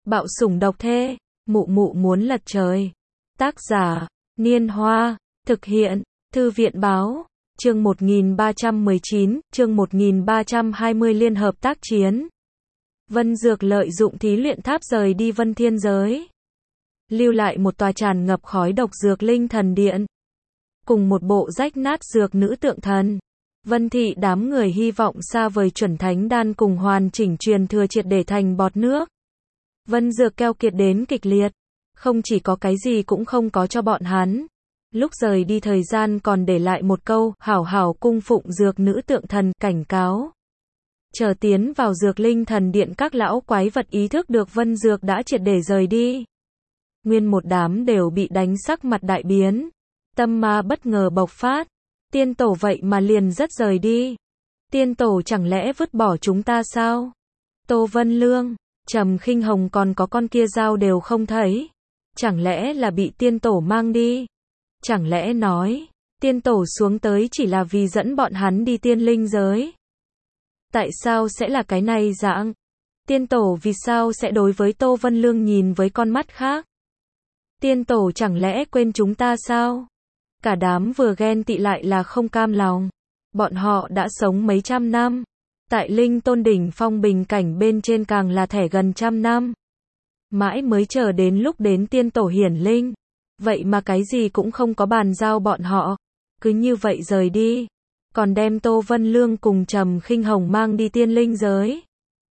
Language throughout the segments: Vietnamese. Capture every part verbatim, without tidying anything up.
Bạo sủng độc thê, mụ mụ muốn lật trời. Tác giả, Niên Hoa, thực hiện, Thư viện Báo, chương một nghìn ba trăm mười chín, chương một nghìn ba trăm hai mươi liên hợp tác chiến. Vân Dược lợi dụng thí luyện tháp rời đi Vân Thiên Giới. Lưu lại một tòa tràn ngập khói độc dược linh thần điện. Cùng một bộ rách nát dược nữ tượng thần. Vân thị đám người hy vọng xa vời chuẩn thánh đan cùng hoàn chỉnh truyền thừa triệt để thành bọt nước. Vân Dược keo kiệt đến kịch liệt. Không chỉ có cái gì cũng không có cho bọn hắn. Lúc rời đi thời gian còn để lại một câu, hảo hảo cung phụng dược nữ tượng thần, cảnh cáo. Chờ tiến vào dược linh thần điện các lão quái vật ý thức được Vân Dược đã triệt để rời đi. Nguyên một đám đều bị đánh sắc mặt đại biến. Tâm ma bất ngờ bộc phát. Tiên tổ vậy mà liền rất rời đi. Tiên tổ chẳng lẽ vứt bỏ chúng ta sao? Tô Vân Lương, Trầm Khinh Hồng còn có con kia dao đều không thấy. Chẳng lẽ là bị tiên tổ mang đi? Chẳng lẽ nói, tiên tổ xuống tới chỉ là vì dẫn bọn hắn đi tiên linh giới? Tại sao sẽ là cái này dạng? Tiên tổ vì sao sẽ đối với Tô Vân Lương nhìn với con mắt khác? Tiên tổ chẳng lẽ quên chúng ta sao? Cả đám vừa ghen tị lại là không cam lòng. Bọn họ đã sống mấy trăm năm. Tại Linh Tôn đỉnh phong bình cảnh bên trên càng là thẻ gần trăm năm. Mãi mới chờ đến lúc đến tiên tổ hiển linh. Vậy mà cái gì cũng không có bàn giao bọn họ. Cứ như vậy rời đi. Còn đem Tô Vân Lương cùng Trầm Khinh Hồng mang đi tiên linh giới.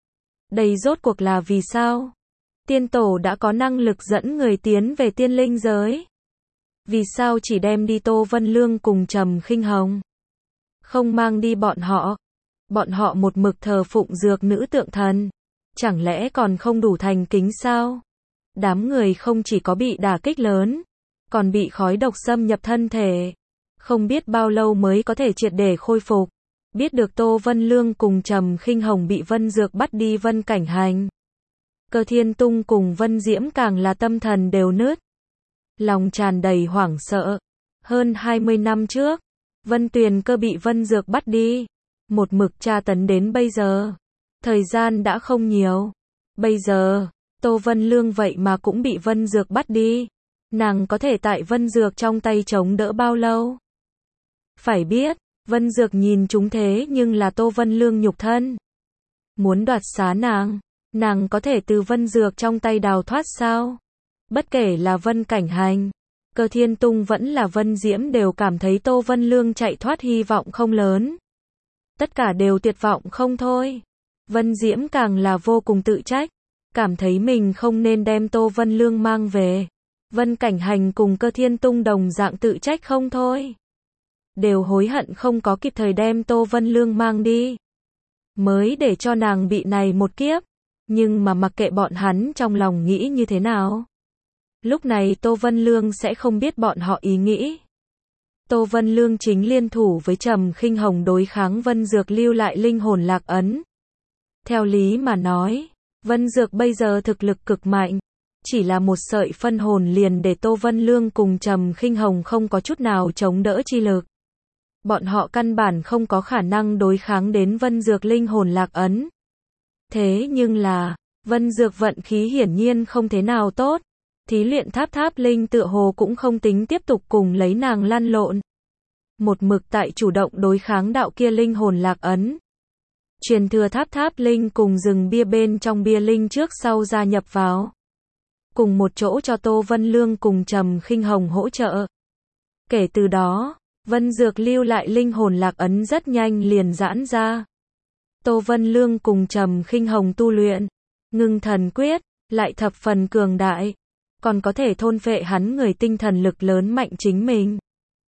Đây rốt cuộc là vì sao? Tiên tổ đã có năng lực dẫn người tiến về tiên linh giới. Vì sao chỉ đem đi Tô Vân Lương cùng Trầm Khinh Hồng? Không mang đi bọn họ. Bọn họ một mực thờ phụng dược nữ tượng thần. Chẳng lẽ còn không đủ thành kính sao? Đám người không chỉ có bị đả kích lớn, còn bị khói độc xâm nhập thân thể. Không biết bao lâu mới có thể triệt để khôi phục. Biết được Tô Vân Lương cùng Trầm Khinh Hồng bị Vân Dược bắt đi Vân Cảnh Hành. Cơ Thiên Tung cùng Vân Diễm càng là tâm thần đều nứt. Lòng tràn đầy hoảng sợ. Hơn hai mươi năm trước, Vân Tuyền Cơ bị Vân Dược bắt đi. Một mực tra tấn đến bây giờ. Thời gian đã không nhiều. Bây giờ, Tô Vân Lương vậy mà cũng bị Vân Dược bắt đi. Nàng có thể tại Vân Dược trong tay chống đỡ bao lâu? Phải biết, Vân Dược nhìn chúng thế nhưng là Tô Vân Lương nhục thân. Muốn đoạt xá nàng, nàng có thể từ Vân Dược trong tay đào thoát sao? Bất kể là Vân Cảnh Hành, Cơ Thiên Tung vẫn là Vân Diễm đều cảm thấy Tô Vân Lương chạy thoát hy vọng không lớn. Tất cả đều tuyệt vọng không thôi. Vân Diễm càng là vô cùng tự trách, cảm thấy mình không nên đem Tô Vân Lương mang về. Vân Cảnh Hành cùng Cơ Thiên Tung đồng dạng tự trách không thôi. Đều hối hận không có kịp thời đem Tô Vân Lương mang đi. Mới để cho nàng bị này một kiếp. Nhưng mà mặc kệ bọn hắn trong lòng nghĩ như thế nào. Lúc này Tô Vân Lương sẽ không biết bọn họ ý nghĩ. Tô Vân Lương chính liên thủ với Trầm Khinh Hồng đối kháng Vân Dược lưu lại linh hồn lạc ấn. Theo lý mà nói, Vân Dược bây giờ thực lực cực mạnh. Chỉ là một sợi phân hồn liền để Tô Vân Lương cùng Trầm Khinh Hồng không có chút nào chống đỡ chi lực. Bọn họ căn bản không có khả năng đối kháng đến Vân Dược linh hồn lạc ấn. Thế nhưng là, Vân Dược vận khí hiển nhiên không thế nào tốt. Thí luyện tháp tháp linh tựa hồ cũng không tính tiếp tục cùng lấy nàng lăn lộn. Một mực tại chủ động đối kháng đạo kia linh hồn lạc ấn. Truyền thừa tháp tháp linh cùng rừng bia bên trong bia linh trước sau gia nhập vào. Cùng một chỗ cho Tô Vân Lương cùng Trầm Khinh Hồng hỗ trợ. Kể từ đó, Vân Dược lưu lại linh hồn lạc ấn rất nhanh liền giãn ra. Tô Vân Lương cùng Trầm Khinh Hồng tu luyện Ngưng Thần Quyết, lại thập phần cường đại, còn có thể thôn phệ hắn người tinh thần lực lớn mạnh chính mình.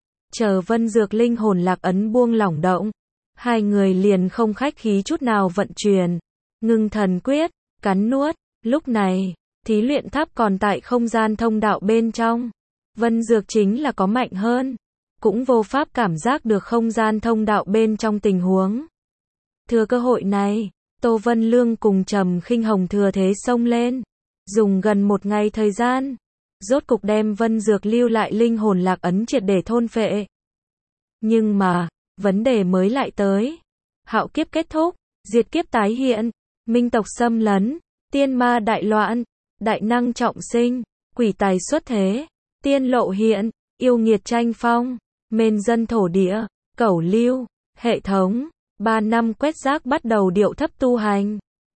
Chờ Vân Dược linh hồn lạc ấn buông lỏng động, hai người liền không khách khí chút nào vận chuyển Ngưng Thần Quyết, cắn nuốt. Lúc này, thí luyện tháp còn tại không gian thông đạo bên trong. Vân Dược chính là có mạnh hơn, cũng vô pháp cảm giác được không gian thông đạo bên trong tình huống. Thừa cơ hội này, Tô Vân Lương cùng Trầm Khinh Hồng thừa thế xông lên, dùng gần một ngày thời gian, rốt cục đem Vân Dược lưu lại linh hồn lạc ấn triệt để thôn phệ. Nhưng mà, vấn đề mới lại tới. Hạo kiếp kết thúc, diệt kiếp tái hiện, minh tộc xâm lấn, tiên ma đại loạn, đại năng trọng sinh, quỷ tài xuất thế, tiên lộ hiện, yêu nghiệt tranh phong, mên dân thổ địa, cẩu lưu, hệ thống, ba năm quét rác bắt đầu điệu thấp tu hành.